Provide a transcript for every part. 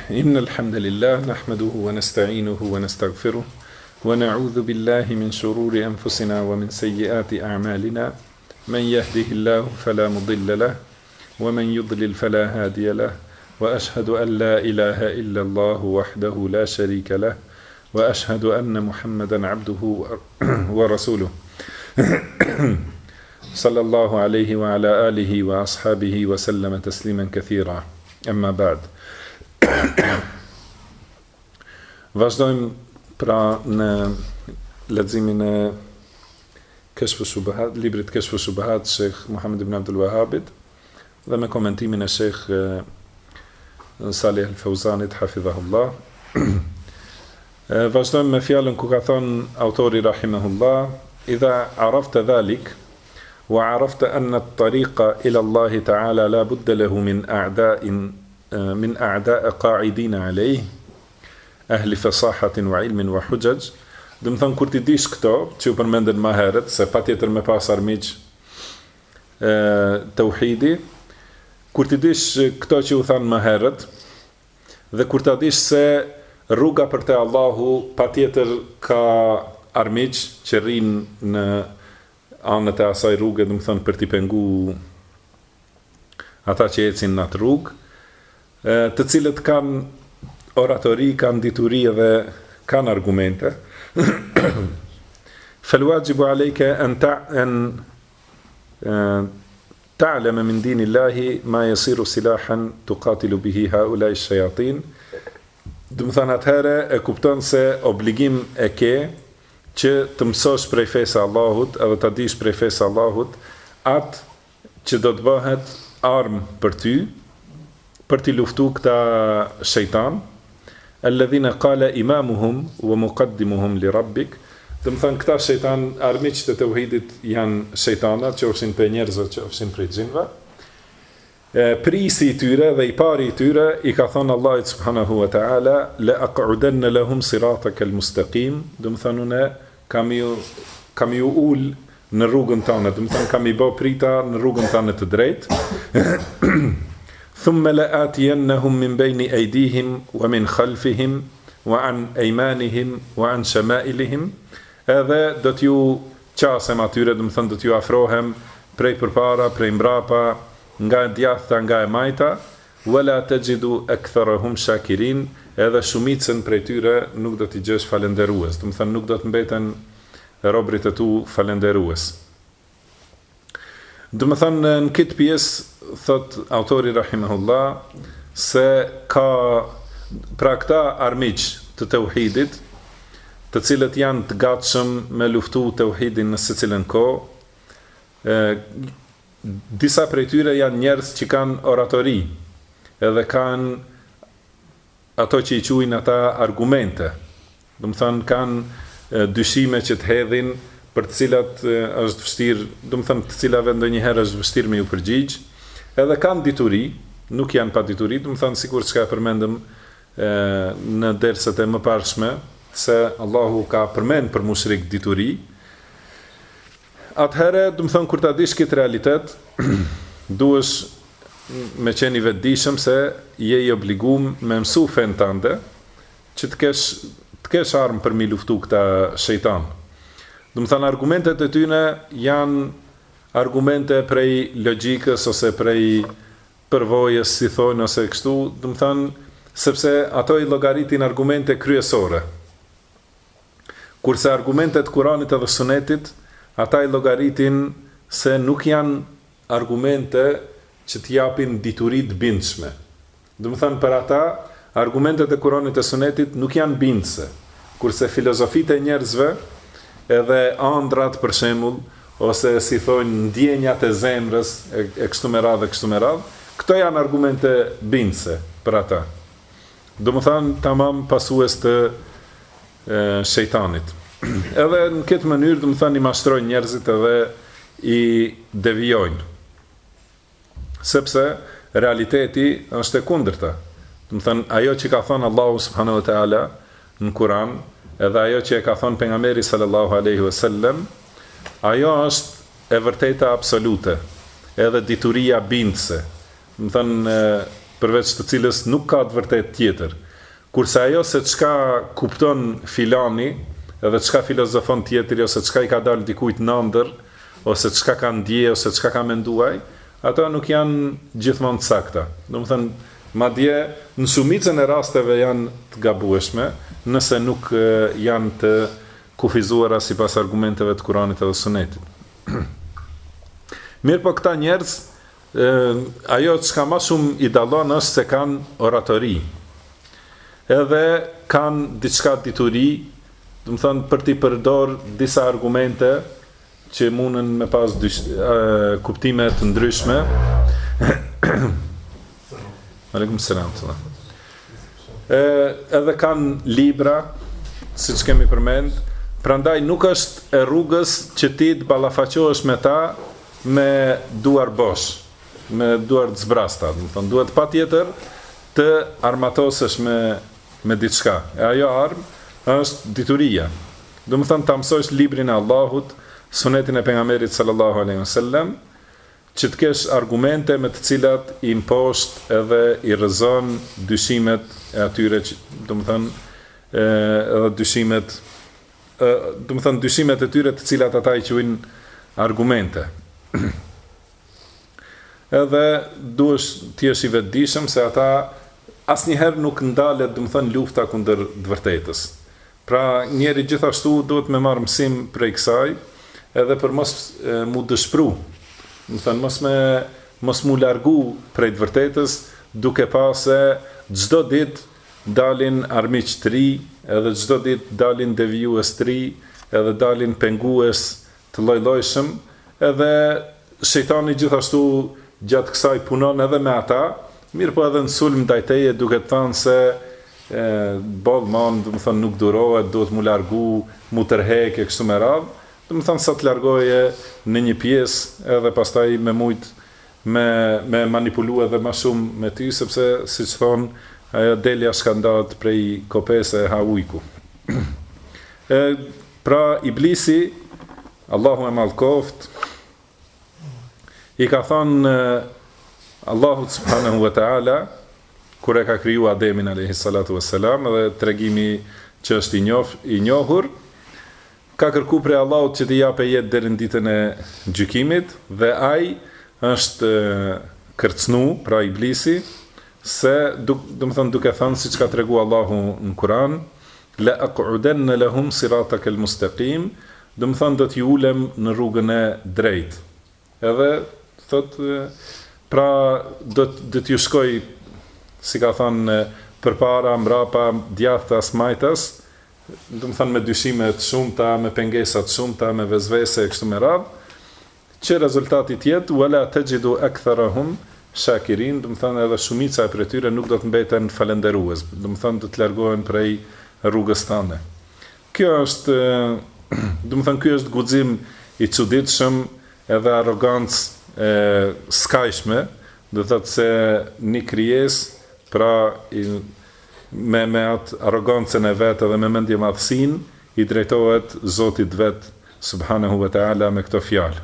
إن الحمد لله نحمده ونستعينه ونستغفره ونعوذ بالله من شرور أنفسنا ومن سيئات أعمالنا من يهده الله فلا مضل له ومن يضلل فلا هادي له وأشهد أن لا إله إلا الله وحده لا شريك له وأشهد أن محمدا عبده ورسوله صلى الله عليه وعلى آله وأصحابه وسلم تسليما كثيرا أما بعد. Vazhdojmë pra në leximin e Kashfu Shubahat, librit Kashfu Shubahat Sheikh Muhammad ibn Abdul Wahhabit dhe me komentimin e Sheikh Salih Al-Fawzanit hafidhahullah. Vazhdojmë me fjalën ku ka thënë autori rahimahullah: "Idha arafta dhalik wa arafta anna at-tariqa ila Allah ta'ala la budda lahu min a'da' qa'idin alayh ahli fasahatin wa ilmin wa hujaj." Do të thon kur ti dish këto që u përmendën më herët se patjetër me pas armiq tauhidi, kur ti dish këto që u thanë më herët dhe kur ta dish se rruga për te Allahu patjetër ka armiq që rrinë në anët e asaj rrugë, do të thon për t'i pengu ata që ecin në atë rrugë, të cilët kanë oratori, kanë dituri dhe kanë argumente. فالواجب عليك أن تعلم من دين الله ما يصير سلاحا تقاتل به هؤلاء الشياطين. Do të thonë atëherë e kupton se obligim e ke që të mësosh prej fesë Allahut edhe ta dish prej fesë Allahut atë që do të bëhet armë për ty, për t'i luftu këta shejtan, alladhina qala imamuhum wa muqaddimuhum li rabbik. Do të thënë këta shejtan, armiqtë e tauhidit janë shejtanat, qofshin për njerëzve, qofshin për xhinve. Prisi i tyre dhe i pari i tyre i ka thënë Allahut subhanahu wa ta'ala: la aq'udanna lahum sirataka al-mustaqim. Do të thënë unë kam ju ul në rrugën tënde, do të thënë kam i bë prita në rrugën tënde të drejtë. ثم لآتينهم من بين أيديهم ومن خلفهم وعن أيمانهم وعن شمائلهم. Edhe do t'ju qasem atyre, do të thënë do t'ju afrohem prej përpara, prej mbrapa, nga e djathta, nga e majta. Wala tajidu aktharahum shakirin. Edhe shumicën prej tyre nuk do t'i gjesh falënderues, do të thënë nuk do të mbeten robrit e tu falënderues. Do të thënë në këtë pjesë thot autori rahimahullah se ka pra këta armiq të tauhidit, të cilët janë të gatshëm me luftu tauhidin në secilën kohë. Disa prej tyre janë njerëz që kanë oratori, edhe kanë ato që i quajnë ata argumente. Do të thonë kanë dyshime që të hedhin për të cilat është vështirë, do të thënë të cilave ndonjëherë është vështirë me ju përgjigj. Edhe kanë dituri, nuk janë pa dituri, do të thënë sikur çka e përmendëm në derset e mëparshme se Allahu ka përmend për mushrik dituri. Atëherë, do të thënë kur ta dish këtë realitet, duhesh me qenë i vetëdijshëm se je i obliguar me mësu fen tënde që të kesh armë për mi luftu këta shejtan. Do të thënë argumentet e tyne janë argumente prej logjikës ose prej përvojës, si thonë, ose kështu, do të thënë sepse ato i llogaritin argumente kryesore. Kurse argumentet Kuranit edhe Sunetit, ata i llogaritin se nuk janë argumente që t'japin dituri të bindshme. Do të thënë për ata, argumentet e Kuranit e Sunetit nuk janë bindse, kurse filozofitë e njerëzve edhe ëndrat për shembull, ose si thonë ndjenjat e zemrës e kështu me radhë, këto janë argumente bindse për ata. Do të thënë tamam pasues të shejtanit. Edhe në këtë mënyrë do të thënë i mashtrojnë njerëzit edhe i devijojnë. Sepse realiteti është e kundërta. Do të thënë ajo që ka thënë Allahu subhanahu wa ta'ala në Kur'an, edhe ajo që e ka thënë pejgamberi sallallahu alaihi wasallam, ajo është e vërteta absolute, edhe dituria bindse. Do të thënë përveç të cilës nuk ka të vërtet tjetër. Kurse ajo se çka kupton filani, edhe çka filozofon tjetri, ose çka i ka dalë dikujt nëndër, ose çka ka ndje, ose çka ka menduaj, ato nuk janë gjithmonë të sakta. Domethënë, madje në shumicën e rasteve janë të gabueshme, nëse nuk janë të kufizuara sipas argumenteve të Kuranit edhe Sunetit. Mirë po këta njerëz, ajo çka më shumë i dallon është se kanë oratori. Edhe kanë diçka dituri, do të thonë për t'i përdor disa argumente që mundën me pas kuptime të ndryshme. Aleikum selam. Edhe kanë libra, siç kemi përmend, prandaj nuk është e rrugës që ti të ballafaqohesh me ta me duar bosh, me duar të zbrasta, do të thonë duhet patjetër të armatosesh me diçka. E ajo armë është dituria. Do të thonë ta mësosh librin e Allahut, sunetin e pejgamberit sallallahu alaihi wasallam, që të kesh argumente me të cilat i imposht edhe i rrezon dyshimet e atyre që, do të thonë, edhe dyshimet e tyre të cilat ata i quajnë argumente. Edhe duhesh të jesh i vetëdijshëm se ata asnjëherë nuk ndalet, do të thonë, lufta kundër të vërtetës. Pra, njeri gjithashtu duhet me marrë mësim prej kësaj, edhe për mos mu dëshpru, do të thonë mos mu largu prej të vërtetës, duke pa se çdo ditë dalin armiq të ri, edhe çdo ditë dalin devijues të ri, edhe dalin pengues të lloj-llojshëm, edhe shejtani gjithashtu gjatë kësaj punon edhe me ata, mirë po edhe në sulm ndaj teje duke të thënë se bollman, do të thonë nuk durohet, duhet mu largu, mu tërheq e kështu me radhë, do të thonë sa të largoje në një pjesë edhe pastaj me mujt me manipulu edhe më shumë me ty, sepse siç thonë, ajo delja shkandat prej kopese ha ujku. Pra Iblisi, Allahu e mallkoft, i ka thonë Allahu subhanahu wa ta'ala, kur e ka kriju Ademin alayhi salatu wassalam, dhe tregimi që është i njohur, ka kërku prej Allahut që t'i jape jetë deri në ditën e gjykimit, dhe ai është kërcnu, pra Iblisi, se do të thonë duke thënë siç ka tregu Allahu në Kur'an, la aqudanna lahum siratakal mustaqim, do të thonë do t'i ulem në rrugën e drejtë. Edhe thot, pra do t'ju shkoj, si ka thënë, përpara, mbrapa, djathtas, majtas, do të thonë me dyshime të shumta, me pengesa të shumta, me vezvese e kështu me radhë, që rezultati tjetë wala tajidu aktharahum shakirin, do të thonë edhe shumica e prej tyre nuk do të mbeten falënderues, do të thonë do të largohen prej rrugës tënde. Kjo është, do të thonë ky është guxim i çuditshëm edhe arrogancë skajshme, do të thotë se një krijesë, pra me atë arrogancën e vetë dhe me mendje madhësinë i drejtohet Zotit vet subhanahu wa taala me këto fjalë.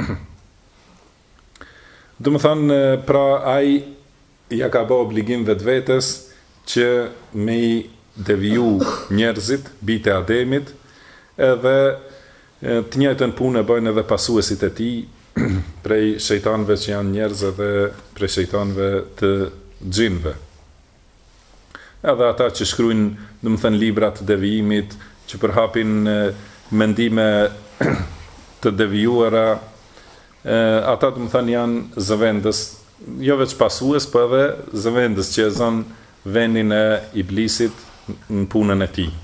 Do të thonë, pra ai ja ka bë obligim vetvetes që me i deviju njerëzit, bijtë e Ademit, edhe të njëjtën punë bëjnë edhe pasuesit e tij, prej shejtanëve që janë njerëz edhe prej shejtanëve të xhinëve. Edhe ata që shkruajnë, do të thënë, libra të devijimit, që përhapin mendime të devijuara, ata do të thënë janë zëvendës, jo veç pasues, por edhe zëvendës që e zon vendin e Iblisit në punën e tij.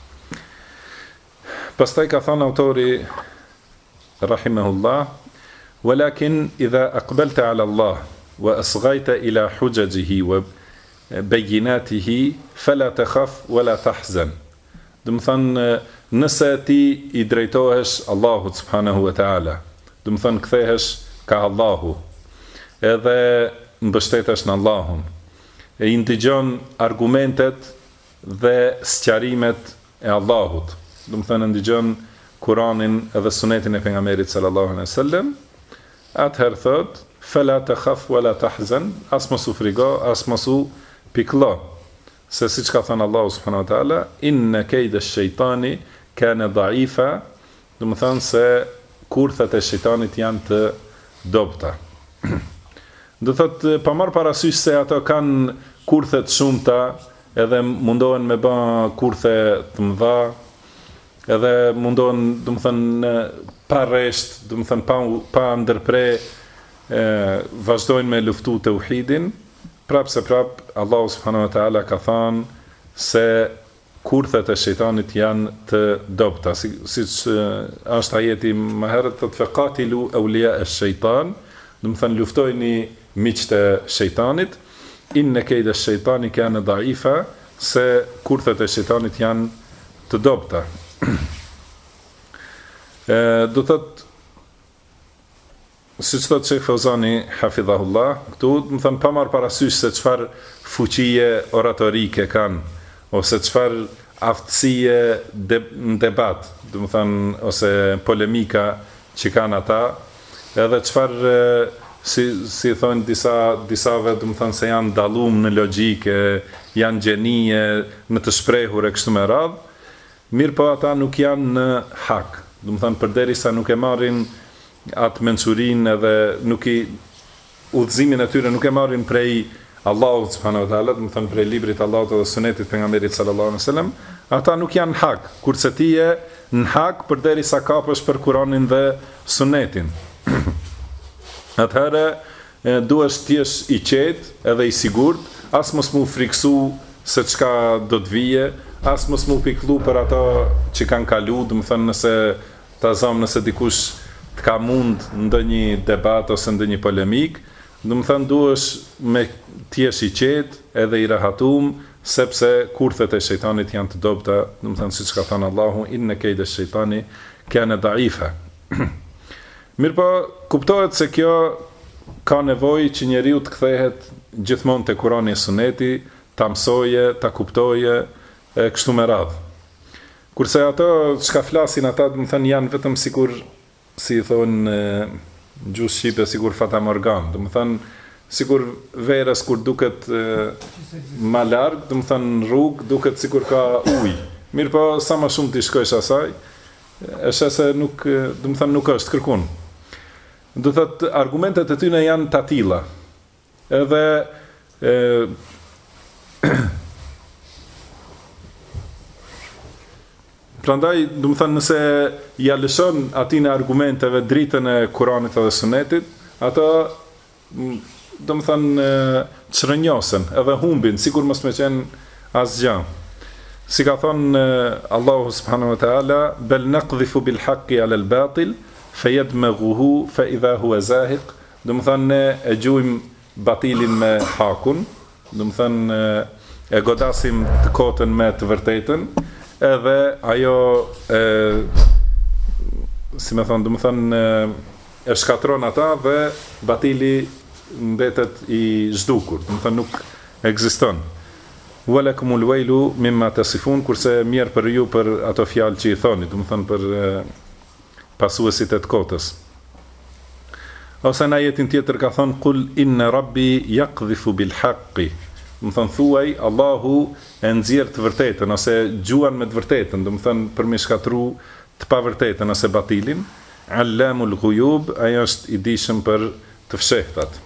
Pastaj ka thënë autori rahimahullah, walakin idha aqbalta ala Allah wa asghayta ila hujajihi wa bejinatihi, fela të khaf, wala tahzan. Dëmë thënë, nëse ti i drejtohesh Allahut subhanahu wa ta'ala, dëmë thënë kthehesh ka Allahu, edhe mbështetesh në Allahun, e i ndigjon argumentet dhe sqarimet e Allahut, dëmë thënë ndigjon Kuranin edhe sunetin e pejgamberit sallallahu alaihi wasallam, atëherë thot, fela takhaf wala tahzan, as mos u frigo, as mos u pikëllo. Se siç ka thënë Allahu subhanahu wa taala, inna kayda ash-shaytani kana dha'ifa, do të thonë se kurthat e shejtanit janë të dobta. Do thotë pa marr parasysh se ato kanë kurthe të shumta, edhe mundohen me bë kurthe të mëdha, edhe mundohen, do të thënë, pa rresht, do të thënë pa ndërpre, vazhdojnë me luftu tauhidin. Prap se prap Allahu subhanahu wa taala ka thënë se kurthet e shejtanit janë të dobta, siç është ajeti më herët, të faqatilu awliya ash-shaytan, do të thënë luftojini miqtë e shejtanit, inna kayda ash-shaytani kana dha'ifa, se kurthet e shejtanit janë të dobta. Do thot, siç thot Sheikh Fauzani hafidhahullah, këtu do të thënë pa marr parasysh se çfarë fuqie oratorike kanë, ose çfarë aftësie në debat, do të thënë, ose polemika që kanë ata, edhe çfarë si thonë disave, do të thënë se janë dallum në logjike, janë gjenie në të shprehur e kështu me radhë, mirë po ata nuk janë në hak, do të thënë përderisa nuk e marrin atë mençurinë edhe udhëzimin e tyre nuk e marrin prej Allahu subhanahu wa taala, do të thënë prej librit të Allahut dhe sunetit pejgamberit sallallahu alaihi wasallam, ata nuk janë hak, kurse ti je në hak përderisa kapësh për Kur'anin dhe sunetin. Atëherë duhesh të jesh i qetë edhe i sigurt, as mos mu friksu se çka do të vije, as mos mu pikëllu për ato që kanë kalu, do të thënë nëse ta zëm nëse dikush të ka mund ndonjë debat ose ndonjë polemik, do të thënë duhesh me të jesh i qetë edhe i rehatum, sepse kurthet e shejtanit janë të dobta, do të thënë siç ka thënë Allahu, inna kayda ash-shaytani kana da'ifa. Mirë po, kuptohet se kjo ka nevojë që njeriu të kthehet gjithmonë te Kurani e Suneti, ta mësoje, ta kuptoje, e kështu me radhë. Kurse ato çka flasin ata, do të thënë, janë vetëm sikur, si thonë gjuhë shqipe, sikur fatamorgan, do të thënë sikur verës kur duket ma larg, do të thënë rrugë duket sikur ka ujë. Mirë po, sa më shumë ti shkosh asaj, e sheh se nuk, do të thënë nuk është kërkun. Do thotë argumentet e tyre janë të tilla. Edhe prandaj, do të thënë, nëse ja lëshon atin e argumenteve dritën e Kuranit dhe Sunetit, ato, do të thënë, çrënjosen edhe humbin, sikur mos me qenë asgjë. Si ka thënë Allahu subhanahu wa taala, bel naqdhifu bil haqqi ala al batil fayadmaghuhu fa idha huwa zahiq, do të thënë ne e gjujm batilin me hakun, do të thënë e godasim të kotën me të vërtetën, edhe ajo si më thonë, do të thënë e shkatron ata dhe batili mbetet i zhdukur, do të thënë nuk ekziston. Walakumul wailu mimma tasifun, kurse mirë për ju për ato fjalë që i thoni, do të thënë për pasuesit e të kotës. Ose në ajetin tjetër ka thënë kul inna rabbi yaqdhifu bil haqqi, do të thënë thuaj Allahu e nxjerr të vërtetën ose gjuan me të vërtetën, do të thënë për mi shkatru të pavërtetën ose batilin. Allamul ghuyub, ai është i dijshëm për të fshehtat.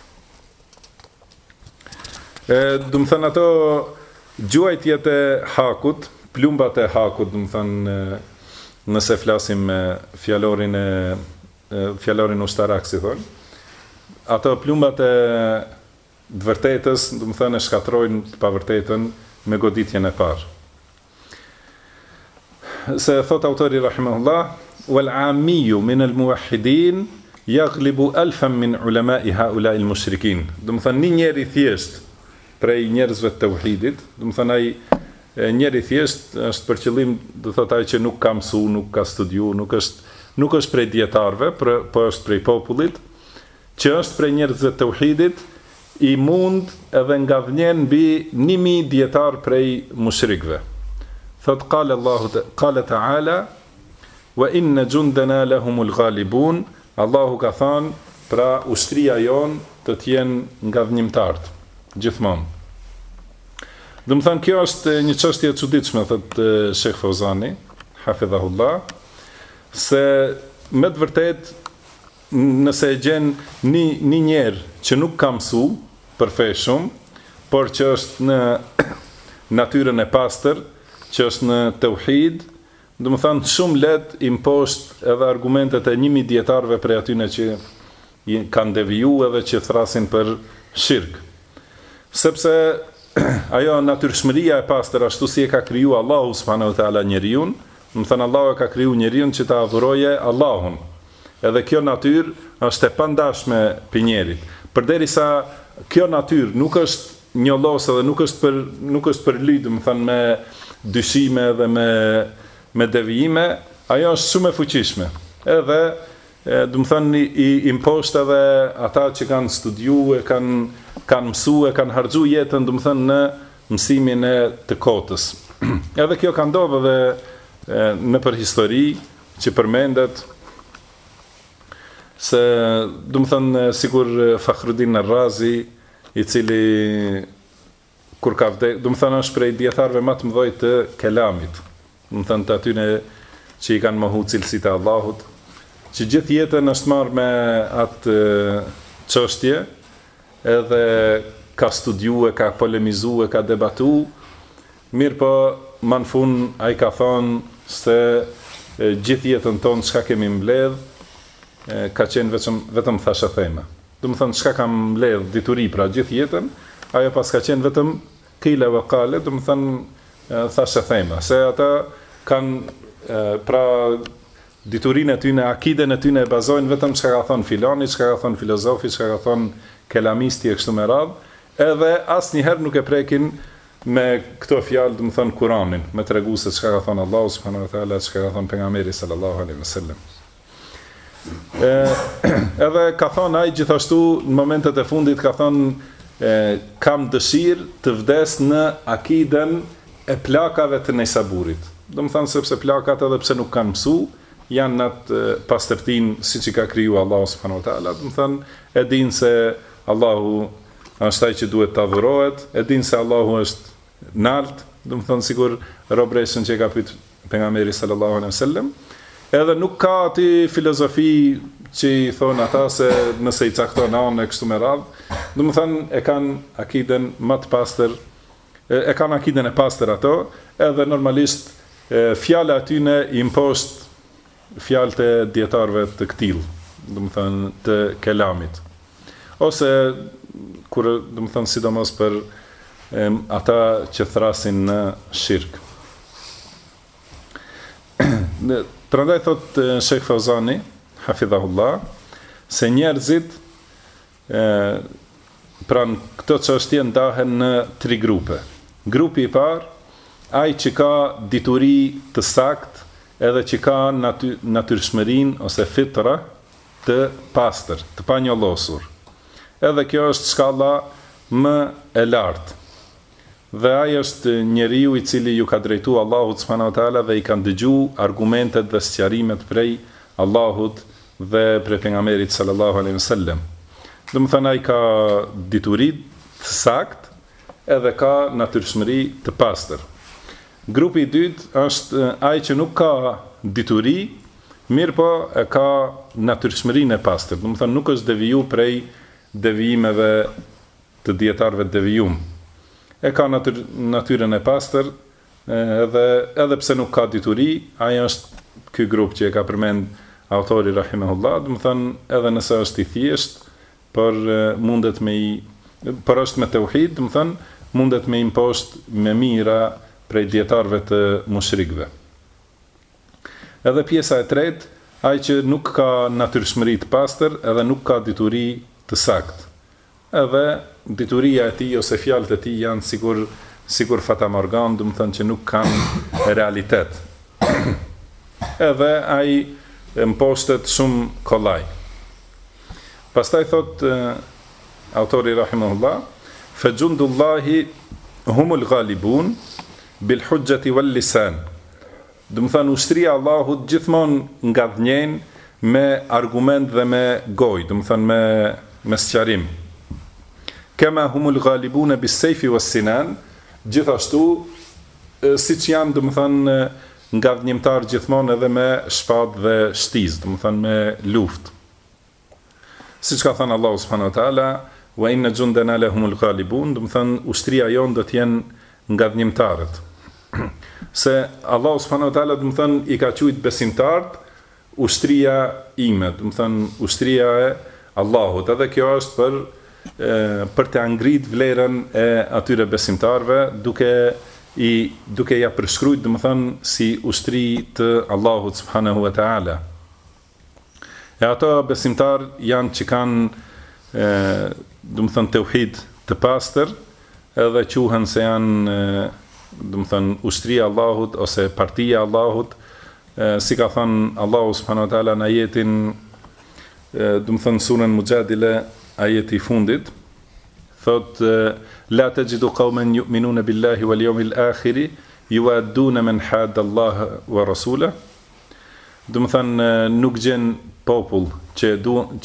Do të thënë ato gjuajtjet e hakut, plumbat e hakut, do të thënë nëse flasim me fjalorin ushtarak, si thonë, ato plumbat e të vërtetës, do të thënë, shkatrojnë të pavërtetën me goditjen e parë. Se thot autori rahimahullah, wal amiju min al muwahhidin yaghlibu alfan min ulama'i haula'i al mushrikin. Do të thënë një njeri thjesht prej njerëzve të tauhidit, do të thënë ai njeri thjesht është për qëllim, do thotë ai që nuk ka mësu, nuk ka studiu, nuk është prej dietarëve, po është prej popullit, që është prej njerëzve të tauhidit, i mund edhe nga vjen mbi 1000 dietar prej mushrikëve. Thot qala ta'ala wa inna jundana lahumul ghalibun, Allahu ka thënë pra ushtria jon të t'jenë nga dhënjimtarët, gjithmonë. Dhe më thënë, kjo është një çështje e çuditshme, thëtë Shekh Fauzani, hafidhahullah, se me të vërtet, nëse e gjen një njerë që nuk ka mësu për fe shumë, por që është në natyrën e pastër, që është në tauhid, do të thënë shumë lehtë imposht edhe argumentet e 1000 dietarëve për atyne që kanë devijuar edhe që thrasin për shirk. Sepse ajo natyrshmëria e pastër ashtu si e ka kriju Allahu subhanahu wa taala njeriu, do të thënë Allahu e ka kriju njeriu që ta adhuroje Allahun. Edhe kjo natyrë është e pandashme për njerit. Përderisa kjo natyrë nuk është njollos edhe nuk është për lidhje, do të thënë me dyshime dhe me devijime, ajo është shumë e fuqishme. Edhe do të thënë i imposht edhe ata që kanë studiuar, kanë mësuar, kanë harxuar jetën, do të thënë në mësimin e të kotës. Edhe kjo ka ndodhur edhe në për histori që përmendet se do të thënë sikur Fakhruddin Ar-Razi, i cili kur ka vdekur, do të thënë është prej dietarëve më të mëdhenj të kelamit. Do të thënë të atyne që i kanë mohu cilësitë e Allahut, që gjithë jetën është marrë me atë çështje, edhe ka studiuar, ka polemizuar, ka debatuar, mirë po më në fund ai ka thonë se gjithë jetën tonë çka kemi mbledh, ka qenë vetëm thasha thema. Do të thënë çka kam mbledh dituri pra gjithë jetën, ajo pas ka qenë vetëm qila wa qala, do të thënë thasha thema, se ata kanë pra diturinë e tyre, akiden e tyre e bazojnë vetëm çka ka thonë filani, çka ka thonë filozofi, çka ka thonë kelamisti e kështu me radhë, edhe asnjëherë nuk e prekin me këto fjalë, do të thënë Kur'anin, me tregu se çka ka thënë Allahu subhanahu wa taala, çka ka thënë pejgamberi sallallahu alaihi wasallam. Edhe ka thonë ai gjithashtu në momentet e fundit ka thonë kam dëshirë të vdes në akiden e plakave të Nejsaburit. Do të thënë sepse plakat edhe pse nuk kanë mësu, janë në atë pastërtinë siç i ka kriju Allahu subhanahu wa taala. Do të thënë e dinë se Allahu është ai që duhet të adhurohet, e dinë se Allahu është nalt, do të thënë sikur robresën që ka pyet pejgamberi sallallahu alaihi wasallam. Edhe nuk ka ati filozofi që i thonë ata se nëse i cakton anë e kështu me radhë, do të thënë e kanë akiden më të pastër, e kanë akiden e pastër ato, edhe normalisht fjala atyne i imposht fjalët e dietarëve të këtill, do të thënë të kelamit. Ose kur do të thënë sidomos për ata që thrasin në shirk. Prandaj thot Shekh Fauzani, hafidhahullah, se njerëzit pran këto çështje ndahen në 3 grupe. Grupi i parë, ai që ka dituri të saktë, edhe që ka natyrshmërinë ose fitra të pastër, të panjollosur. Edhe kjo është shkalla më e lartë. Dhe ai është njeriu i cili ju ka drejtuar Allahut subhanahu wa taala dhe i kanë dëgjuar argumentet dhe sqarimet prej Allahut dhe prej pejgamberit sallallahu alaihi wasallam. Do të thënë ai ka dituri të saktë edhe ka natyrshmëri të pastër. Grupi i dytë është ai që nuk ka dituri, mirë po e ka natyrshmërinë e pastër. Do të thënë nuk është deviju prej devijimeve të dietarëve të devijum. E ka natyrën e pastër, edhe pse nuk ka dituri, ai është ky grup që e ka përmend autori rahimahullah, do të thënë edhe nëse është i thjesht, por mundet por është me tauhid, do të thënë mundet me imposht me mira prej dietarëve të mushrikëve. Edhe pjesa e tretë, ai që nuk ka natyrshmëri të pastër, edhe nuk ka dituri të saktë. Edhe dituria e tij ose fjalët e tij janë sigur fatamorgan, do të thënë që nuk kanë realitet. Edhe ai mposhtet shumë kollaj. Pastaj thot autori rahimahullah, fajundullahi humul ghalibun bil hujjati wal lisan. Do të thënë ushtria e Allahut gjithmonë ngadhnjen me argument dhe me gojë, do të thënë me sqarim. Kama humul ghalibun bis-sayfi was-sinan, gjithashtu siç janë, do të thënë, nga vënimtar gjithmonë edhe me shpatë dhe shtizë, do të thënë me luftë. Siç ka thënë Allahu subhanahu wa taala, wa inna jundana lahumul ghalibun, do të thënë ushtria jon do të jenë nga vënimtarët. Se Allahu subhanahu wa taala, do të thënë, i ka thujt besimtarët ushtria ime, do të thënë ushtria e Allahut. Edhe kjo është për të ngrit vlerën e atyre besimtarëve, duke ja përshkruajtur, do të thënë, si ushtri të Allahut subhanahu wa taala. E ato besimtar janë që kanë, do të thënë, tauhid të pastër, edhe quhen se janë, do të thënë, ushtria e Allahut ose partia e Allahut, si ka thënë Allahu subhanahu wa taala në ajetin, do të thënë, surën Mujadile, ajeti i fundit, thot la tajidu qauman yu'minuna billahi wal yawmil akhir yu'adduna man hadda Allah wa rasulahu. Do të thënë, nuk gjen popull që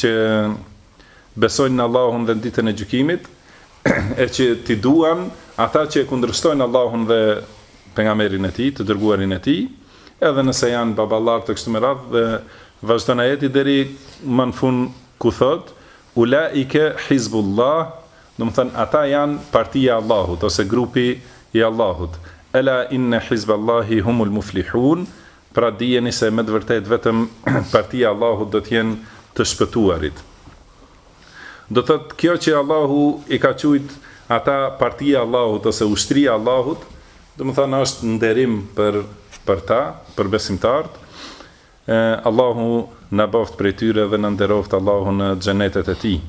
besojnë në Allahun dhe në ditën e gjykimit, e që t'i duan ata që kundërshtojnë Allahun dhe pejgamberin e tij, të dërguarin e tij, edhe nëse janë baballar të kështu me radhë, dhe vazhdon ajeti deri më në fund ku thot ulaike hizbullah, do të thënë ata janë partia e Allahut ose grupi i Allahut. Ela inna hizballahi humul muflihun, pra dijeni se me të vërtetë vetëm partia e Allahut do të jenë të shpëtuarit. Do thotë kjo që Allahu i ka thujt ata partia e Allahut ose ushtria e Allahut, do të thënë është nderim për ta, për besimtarët. Allahu na boft prej tyre dhe na nderoft Allahu në xhenetet e tij.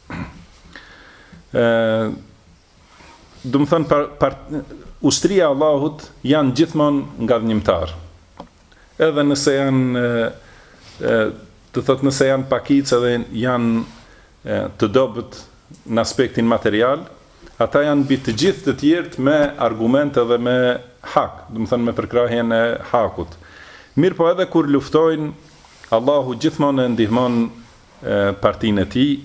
Do të thënë ushtria e Allahut janë gjithmonë nga vënimtar. Edhe nëse janë, të thotë, nëse janë pakic edhe janë të dobët në aspektin material, ata janë mbi të gjithë të tjerët me argumente dhe me hak, do të thënë me përkrahjen e hakut. Mirë po edhe kur luftojnë, Allahu gjithmonë e ndihmon partinë e tij,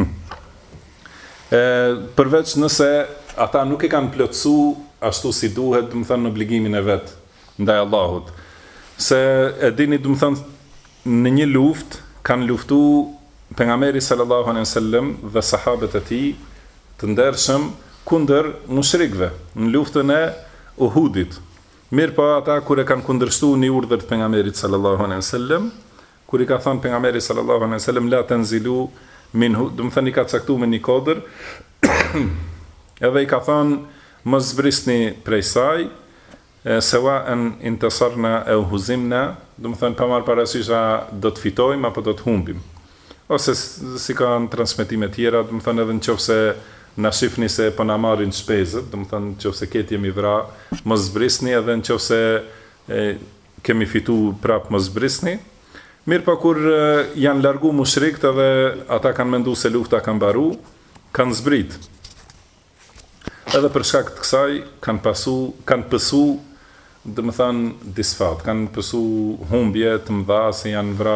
përveç nëse ata nuk e kanë plotësu ashtu si duhet, do të thënë, në obligimin e vet ndaj Allahut. Se e dini, do të thënë, në një luftë kanë luftu pejgamberi sallallahu alaihi wasallam dhe sahabët e tij të ndershëm kundër mushrikëve në luftën e Uhudit. Mirë po ata kur e kanë kundërshtuar një urdhër të pejgamberit sallallahu alaihi wasallam, kur i ka thënë pejgamberi sallallahu alaihi wasallam la tanzilu minhu, do të thënë i ka caktuar me një kodër, edhe i ka thënë mos zbrisni prej saj, sawa'an intasarna aw huzimna, do të thënë pa marrë parasysh a do të fitojmë apo do të humbim. Ose si kanë transmetime tjera, do të thënë edhe nëse na shifni se po na marrin shpezët, do të thënë nëse ket jemi vra, mos zbrisni, edhe nëse kemi fitu prap mos zbrisni. Mirë pa kur janë largu mushrikët edhe ata kanë mendu se lufta kanë mbaru, kanë zbrit. Edhe për shkak të kësaj kanë pësu, do të thënë, disfat, kanë pësu humbje të mëdha, se janë vra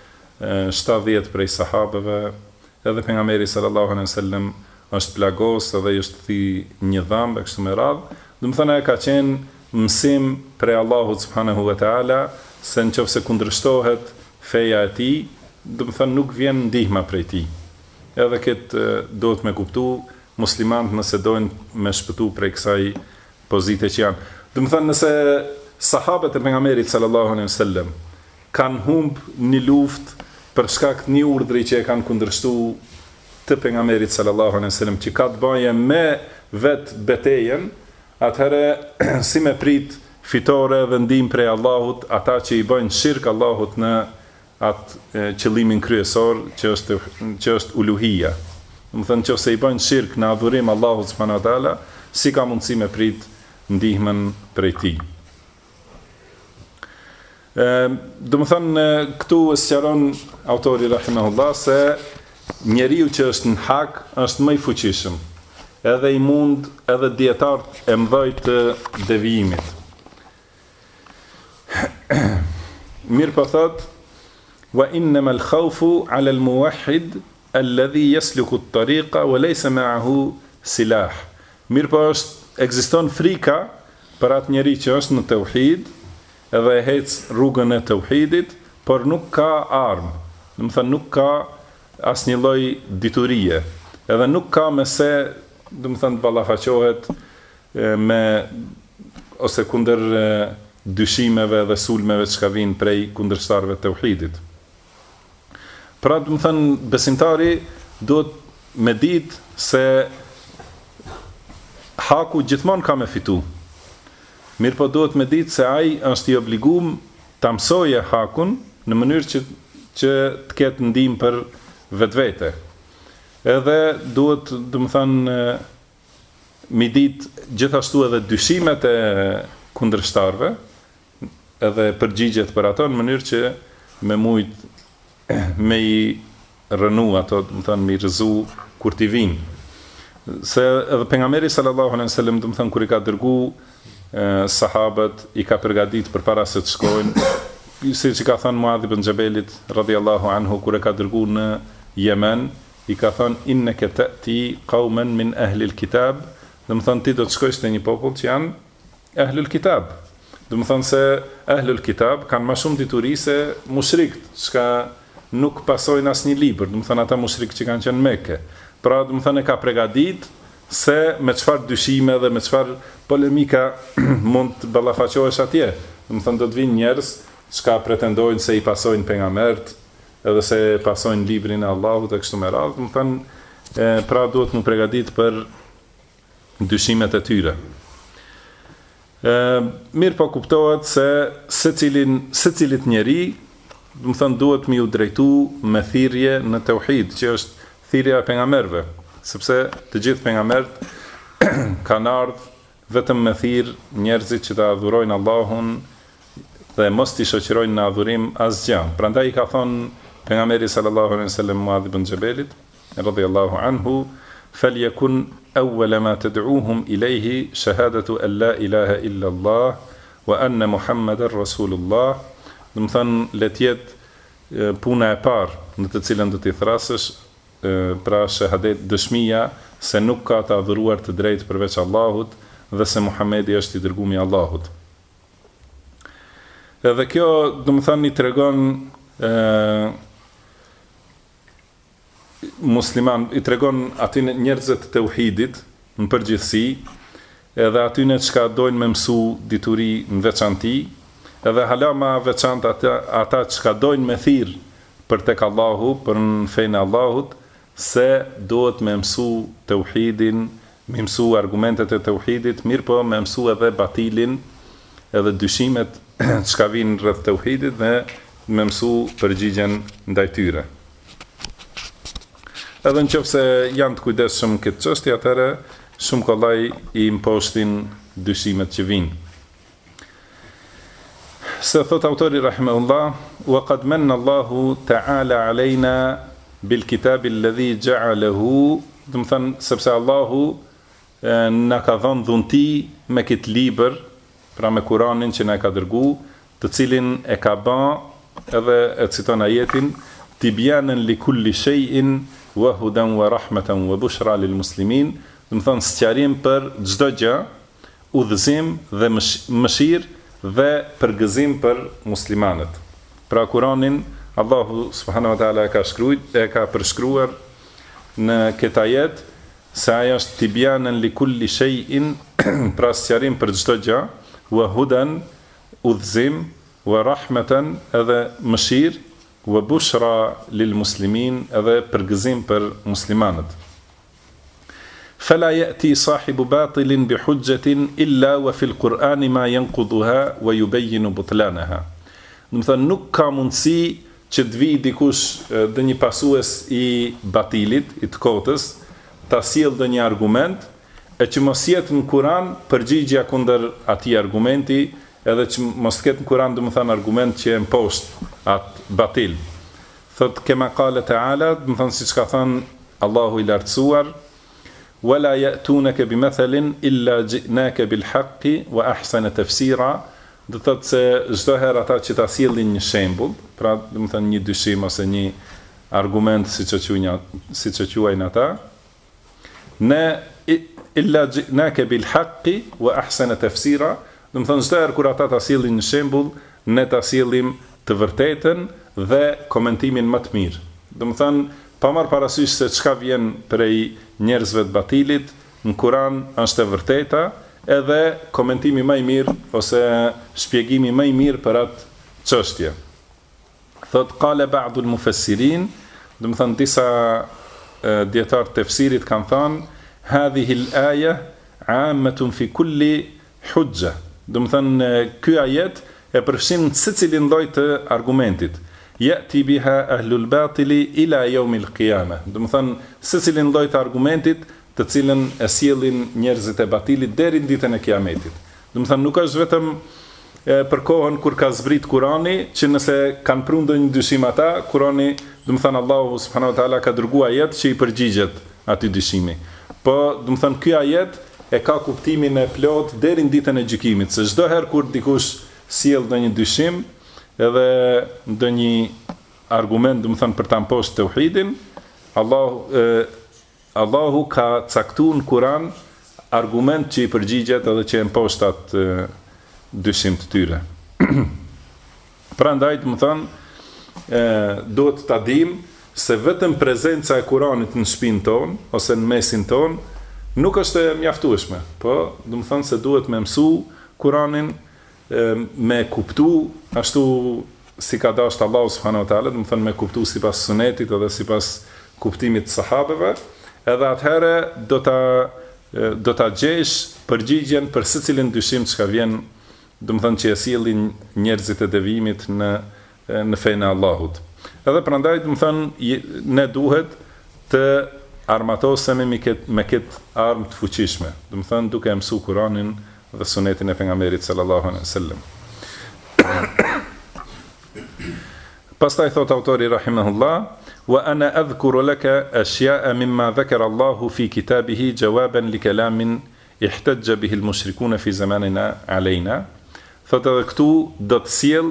70 prej sahabeve, edhe pejgamberi sallallahu alaihi wasallam është plagos edhe i është thi një dhamb e kështu me radhë. Do të thënë ka qenë mësim prej Allahut subhanahu wa taala se nëse kundërshtohet feja e tij, do të thënë nuk vjen ndihma prej tij. Edhe këtë duhet me kuptu muslimanët nëse dojnë me shpëtu prej kësaj pozite që janë. Do të thënë nëse sahabët e pejgamberit sallallahu alaihi wasallam kanë humb një luftë për shkak të një urdhri që e kanë kundërshtuar të pejgamberit sallallahu alaihi wasallam që ka të bëjë me vet betejën, atëherë si me prit fitore dhe ndihmë prej Allahut ata që i bëjnë shirk Allahut në atë qëllimin kryesor që është uluhia. Do të thënë nëse i bëjnë shirk në adhurim Allahut subhanahu wa taala, si ka mundësi me prit ndihmën prej tij. Do të thënë këtu sqaron autori rahimahullah se njeriu që është në hak është më i fuqishëm, edhe i mund, edhe dietarët e mëdhej të devijimit. Mirë po thot, wa innama al-khawfu 'ala al-muwahhid alladhi yasluku at-tariqa wa laysa ma'ahu silah. Mirë po ekziston frika për atë njeri që është në tauhid edhe e hec rrugën e tauhidit, por nuk ka armë, do të thënë nuk ka asnjë lloj diturie, edhe nuk ka me se, do të thënë ballafaqohet me ose kundër dyshimeve dhe sulmeve që ka vinë prej kundërshtarëve të tauhidit. Pra, do të thënë besimtari duhet me ditë se haku gjithmonë ka me fitu. Mirë po duhet me ditë se ai është i obliguar ta mësojë hakun në mënyrë që të ketë ndihmë për vetvete. Edhe duhet, do të thënë, mi ditë gjithashtu edhe dyshimet e kundërshtarëve, edhe përgjigjet për ato në mënyrë që me i rënu ato, do të thënë, me i rëzu kur t'i vinë. Se edhe pejgamberi sallallahu alaihi wasallam, do të thënë, kur i ka dërgu sahabët, i ka përgatit përpara se të shkojnë, si që ka thënë Muadh ibn Jabelit radhiyallahu anhu, kur e ka dërgu në Yemen, i ka thënë innaka ta'ti qauman min ahli al-kitab, do të thënë ti do të shkojsh te një popull që janë ahlul kitab. Do të thënë se ahlul kitab kanë më shumë dituri se mushrikët, çka nuk pasojnë asnjë libër, do të thënë ata mushrikë që kanë qenë në Mekë. Pra, do të thënë e ka përgatit se me çfarë dyshime dhe me çfarë polemika mund të ballafaqohesh atje. Do të thënë do të vinë njerëz që pretendojnë se i pasojnë pejgambert, edhe se pasojnë librin e Allahut e kështu me radhë. Do të thënë pra duhet mu përgatit për dyshimet e tyre. Mirë po kuptohet se secilit njeri, do të thënë duhet mi u drejtu me thirrje në tauhid, që është thirrja e pejgamberëve, sepse të gjithë pejgamberët kanë ardhur vetëm me thirr njerëzit që ta adhurojnë Allahun dhe mos t'i shoqërojnë në adhurim asgjë. Prandaj i ka thonë pejgamberi sallallahu alaihi wasallam Muadh ibn Jabelit radhiyallahu anhu, falyakun awwala ma tad'uuhum ilayhi shahadatu an la ilaha illa Allah wa anna Muhammadar Rasulullah. Do të thënë le të jetë puna e parë në të cilën do t'i thrasësh, pra shahadet, dëshmia se nuk ka të adhuruar të drejtë përveç Allahut dhe se Muhamedi është i dërguari i Allahut. Edhe kjo, do të thënë, i tregon musliman, i tregon atyne njerëzve të tauhidit në përgjithësi, edhe atyne që ka dojnë me mësu dituri në veçanti, edhe hala ma veçant ata që ka dojnë me thirr për tek Allahu, për në fejnë Allahut, se duhet me mësu tauhidin, me mësu argumentet e tauhidit, mirë po me mësu edhe batilin, edhe dyshimet që ka vinë rreth tauhidit dhe me mësu përgjigjen ndaj tyre. Edhe në qoftë se janë të kujdesshëm këtë çështje, atëherë shumë kollaj i imposhtin dyshimet që vinë. Se thot autori rahimahullah, wa qad manna Allahu ta'ala alejna bil kitabi alladhi ja'alahu, do të thënë sepse Allahu na ka dhënë dhunti me këtë libër, pra me Kur'anin që na ka dërgu, të cilin e ka bën edhe e citon ajetin tibyanan li kulli shay'in wa hudan wa rahmatan wa bushra lil muslimin, do të thënë sqarim për çdo gjë, udhëzim dhe mëshirë dhe përgëzim për muslimanët. Pra Kur'anin Allahu subhanahu wa taala e ka përshkruar në këtë ajet se ajo është tibyanan li kulli shay'in, pra sqarim për çdo gjë, wa hudan, udhëzim, wa rahmatan, edhe mëshirë, wa bushra lil muslimin, edhe përgëzim për muslimanët. Fala ya'ti sahibu batilin bi hujjatin illa wa fil Qur'ani ma yanqudhuha wa yubayyinu butlanaha. Do të thënë nuk ka mundësi që të vijë dikush dhe një pasues i batilit, i të kotës, ta sjellë dhe një argument, e që mos jetë në Kur'an përgjigjja kundër atij argumenti, edhe që mos ketë në Kur'an, do të thënë argument që e mposhtë atë batil. Thot kema qala ta'ala, do të thënë siç ka thënë Allahu i lartësuar, wala ya'tunaka bimathalin illa ji'naka bil haqqi wa ahsana tafsira, do thotë se çdo herë ata që ta sjellin një shembull, pra do të thënë një dyshim ose një argument siç e quajnë ata, ne illa ji'naka bil haqqi wa ahsana tafsira, do të thënë çdo herë kur ata ta sjellin një shembull, ne ta sjellim të vërtetën dhe komentimin më të mirë. Do të thënë pa marr parasysh se çka vjen prej njerëzve të batilit, në Kur'an është e vërteta, edhe komentimi më i mirë ose shpjegimi më i mirë për atë çështje. Thot qala ba'd al-mufassirin, do të thënë disa dietar të tefsirit kanë thënë hadhihi al-aya 'ammatun fi kulli hujja. Do të thënë ky ajet e përfshin secilin lloj të argumentit. Ya'ti biha ahlul batili ila yawm al-qiyamah. Do të thënë secilin lloj të argumentit të cilën e sjellin njerëzit e batilit deri në ditën e Kiametit. Do të thënë nuk është vetëm për kohën kur ka zbrit Kurani, që nëse kanë prunë ndonjë dyshim ata, Kurani, do të thënë Allahu subhanahu wa taala ka dërguar ajet që i përgjigjet atij dyshimi. Po, do të thënë ky ajet e ka kuptimin e plot deri në ditën e gjykimit, se çdo herë kur dikush sjell ndonjë dyshim, edhe ndonjë argument, do të thënë për ta mposhtë tauhidin, Allahu ka caktuar në Kur'an argument që i përgjigjet edhe që e mposhtë atë dyshim të tyre. Prandaj, do të thënë, duhet ta dimë se vetëm prezenca e Kur'anit në shtëpinë tonë ose në mesin tonë nuk është e mjaftueshme, po do të thënë se duhet me mësu Kur'anin, me kuptu ashtu si ka dashur Allahu subhanahu wa taala, do të thënë me kuptu sipas sunetit edhe sipas kuptimit të sahabeve. Edhe atëherë do ta gjesh përgjigjen për secilin dyshim që vjen, do të thënë që e sjellin njerëzit e devijimit në fenë e Allahut. Edhe prandaj do të thënë ne duhet të armatosemi me këtë armë të fuqishme. Do të thënë duke mësuar Kur'anin dhe sunetin e pejgamberit sallallahu alaihi wasallam. Pastaj thot autori rahimahullah: wa ana adhkuru laka ashya'a mimma dhakara Allahu fi kitabihi jawaban li kalamin ihtajja bihi al-mushrikun fi zamanina alayna. Thot edhe këtu do të sjell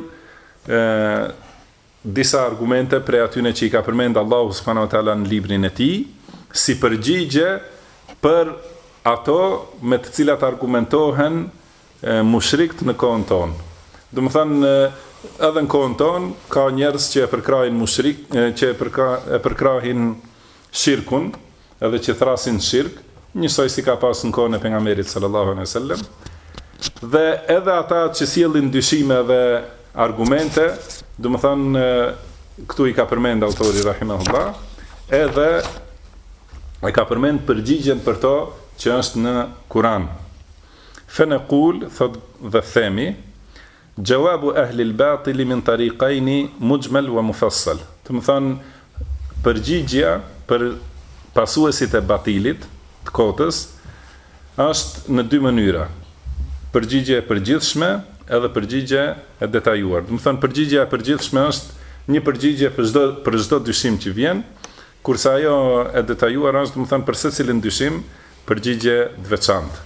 disa argumente prej atyne që i ka përmend Allahu subhanahu wa taala në librin e tij, si përgjigje për ato me të cilat argumentohen mushrikët në kohën tonë. Do të thënë edhe në kohën tonë ka njerëz që e përkrahin që e përkrahin shirkun, edhe që thrasin shirk, njësoj si ka pas në kohën e pejgamberit sallallahu alaihi wasallam. Dhe edhe ata që sjellin dyshime dhe argumente, do të thënë këtu i ka përmend autori rahimahullah, edhe e ka përmend përgjigjen për to që është në Kur'an. Fenaqul, thot dhe themi, jawabu ahli al-batil min tariqayn mujmal wa mufassal. Do të thënë përgjigja për pasuesit e batilit të kotës është në dy mënyra. Përgjigje e përgjithshme edhe përgjigje e detajuar. Do të thënë përgjigja e përgjithshme është një përgjigje për çdo dyshim që vjen, kurse ajo e detajuar është, do të thënë për secilin dyshim, përgjigje të veçantë.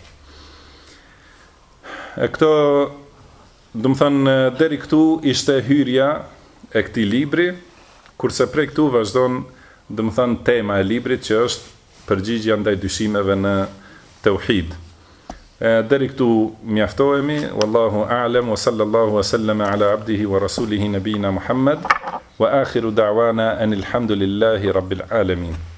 E këto, do të thënë deri këtu ishte hyrja e këtij libri, kurse prej këtu vazhdon, do të thënë tema e librit që është përgjigja ndaj dyshimeve në tauhid. Deri këtu mjaftohemi, wallahu a'lam, wa sallallahu wa sallama ala abdihi wa rasulihi nabina Muhammad, wa akhiru da'wana anil hamdulillahi rabbil alamin.